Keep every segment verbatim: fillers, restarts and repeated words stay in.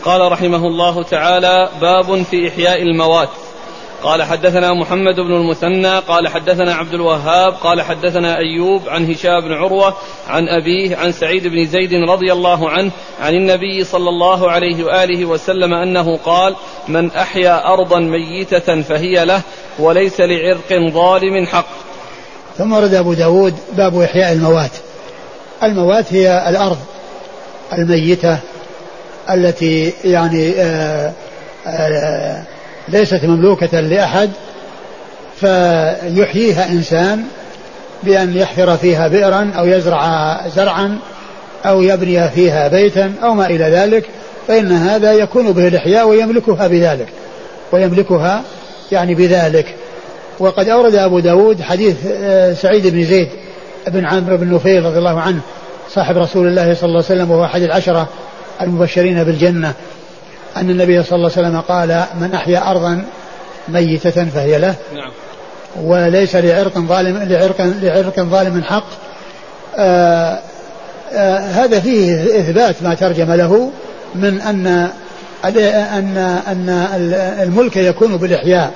قال رحمه الله تعالى: باب في إحياء الموات. قال حدثنا محمد بن المثنى قال حدثنا عبد الوهاب قال حدثنا أيوب عن هشام بن عروة عن أبيه عن سعيد بن زيد رضي الله عنه عن النبي صلى الله عليه وآله وسلم أنه قال: من أحيا أرضا ميتة فهي له وليس لعرق ظالم حق. ثم ورد أبو داود باب إحياء الموات. الموات هي الأرض الميتة التي يعني آآ آآ ليست مملوكة لأحد، فيحييها إنسان بأن يحفر فيها بئرا أو يزرع زرعا أو يبني فيها بيتا أو ما إلى ذلك، فإن هذا يكون به الإحياء ويملكها بذلك ويملكها يعني بذلك. وقد أورد أبو داود حديث سعيد بن زيد بن عمرو بن نفيل رضي الله عنه صاحب رسول الله صلى الله عليه وسلم وهو أحد العشرة المبشرين بالجنة، أن النبي صلى الله عليه وسلم قال: من أحيا أرضا ميتة فهي له وليس لعرق ظالم لعرق لعرق ظالم حق. آآ آآ هذا فيه إثبات ما ترجم له من أن أن أن الملك يكون بالإحياء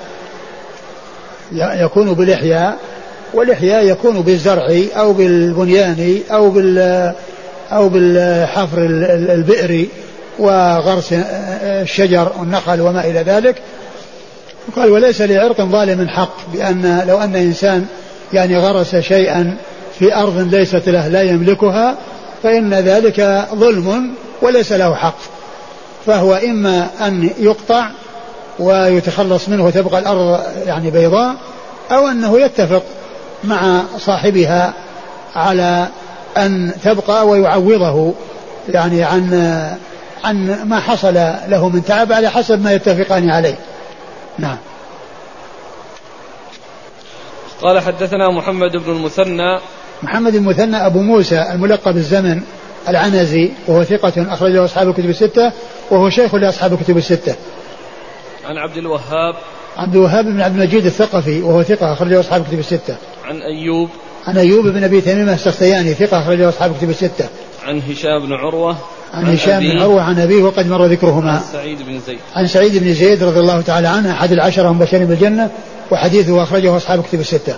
يكون بالإحياء والإحياء يكون بالزرع أو بالبنيان أو بال أو بالحفر البئر وغرس الشجر والنخل وما إلى ذلك. قال: وليس لعرق ظالم حق، بأن لو أن إنسان يعني غرس شيئا في أرض ليست له لا يملكها فإن ذلك ظلم وليس له حق، فهو إما أن يقطع ويتخلص منه وتبقى الأرض يعني بيضاء، أو أنه يتفق مع صاحبها على أن تبقى ويعوضه يعني عن عن ما حصل له من تعب على حسب ما يتفقان عليه. نعم. قال حدثنا محمد بن المثنى محمد المثنى أبو موسى الملقب الزمن العنزي، وهو ثقة أخرجه أصحاب الكتب الستة، وهو شيخ لأصحاب الكتب الستة. عن عبد الوهاب عبد الوهاب بن عبد المجيد الثقفي، وهو ثقة أخرجه أصحاب الكتب الستة. عن أيوب عن أيوب بن أبي تميمة السختياني، ثقة أخرجه أصحاب الكتب الستة. عن هشام بن عروة عن هشام بن عروة عن أبيه وقد مر ذكرهما. عن سعيد بن زيد عن سعيد بن زيد رضي الله تعالى عنه أحد العشرة المبشرين بالجنة، وحديثه أخرجه أصحاب الكتب الستة.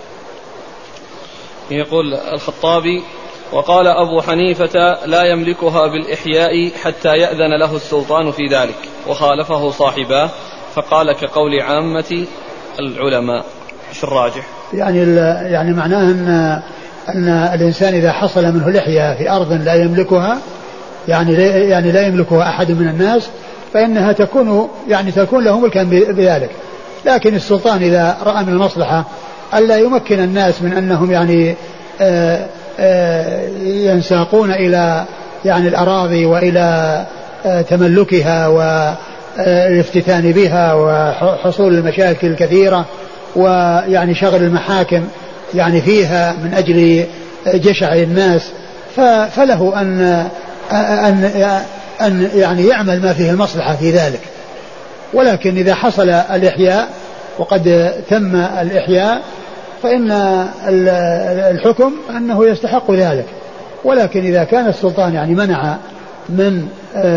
يقول الخطابي: وقال أبو حنيفة: لا يملكها بالإحياء حتى يأذن له السلطان في ذلك، وخالفه صاحباه فقال كقول عامة العلماء. ايش الراجح؟ يعني يعني معناه ان ان الانسان اذا حصل منه الاحياء في ارض لا يملكها يعني يعني لا يملكها احد من الناس، فانها تكون يعني تكون له ملكا بذلك. لكن السلطان اذا راى من المصلحه الا يمكن الناس من انهم يعني آآ آآ ينساقون الى يعني الاراضي والى تملكها والافتتان بها وحصول المشاكل الكثيره ويعني شغل المحاكم يعني فيها من أجل جشع الناس، فله أن أن أن يعني يعمل ما فيه المصلحة في ذلك. ولكن إذا حصل الإحياء وقد تم الإحياء فإن الحكم أنه يستحق ذلك. ولكن إذا كان السلطان يعني منع من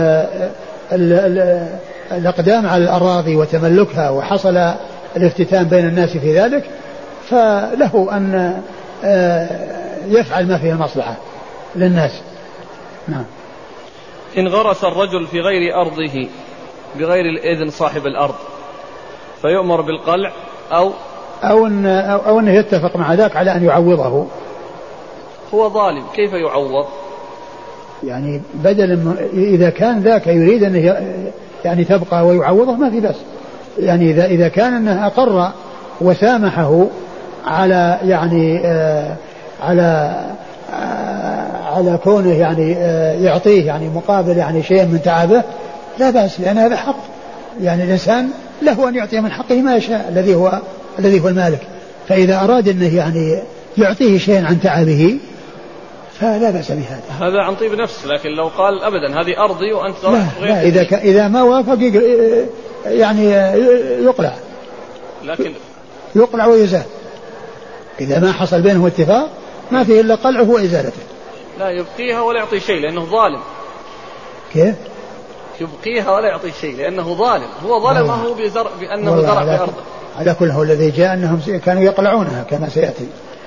الأقدام على الأراضي وتملكها وحصل الافتتان بين الناس في ذلك، فله أن يفعل ما فيه المصلحة للناس. نعم. إن غرس الرجل في غير أرضه بغير الإذن صاحب الأرض فيؤمر بالقلع أو أو, إن أو, أو أنه يتفق مع ذاك على أن يعوضه. هو ظالم، كيف يعوض؟ يعني بدل إذا كان ذاك يريد أن يعني تبقى ويعوضه ما في بس. يعني إذا إذا كان أنه أقر وسامحه على يعني آه على آه على كونه يعني آه يعطيه يعني مقابل يعني شيء من تعبه لا بأس، لأن هذا حق. يعني الإنسان له أن يعطي من حقه ما يشاء الذي هو الذي هو المالك. فإذا أراد أنه يعني يعطيه شيء عن تعبه فلا بأس بهذا. هذا عن طيب نفس، لكن لو قال أبدا هذه أرضي وأنت لا, لا إذا ك... إذا ما وافق يعني يقلع، لكن يقلع ويزال. إذا ما حصل بينهم اتفاق ما فيه إلا قلعه وإزالته. لا يبقيها ولا يعطي شيء لأنه ظالم. كيف؟ يبقيها ولا يعطي شيء لأنه ظالم، هو ظلمه بزرع بأنه زرع في أرضه. على كل هو الذي جاء أنهم كانوا يقلعونها كما سيأتي.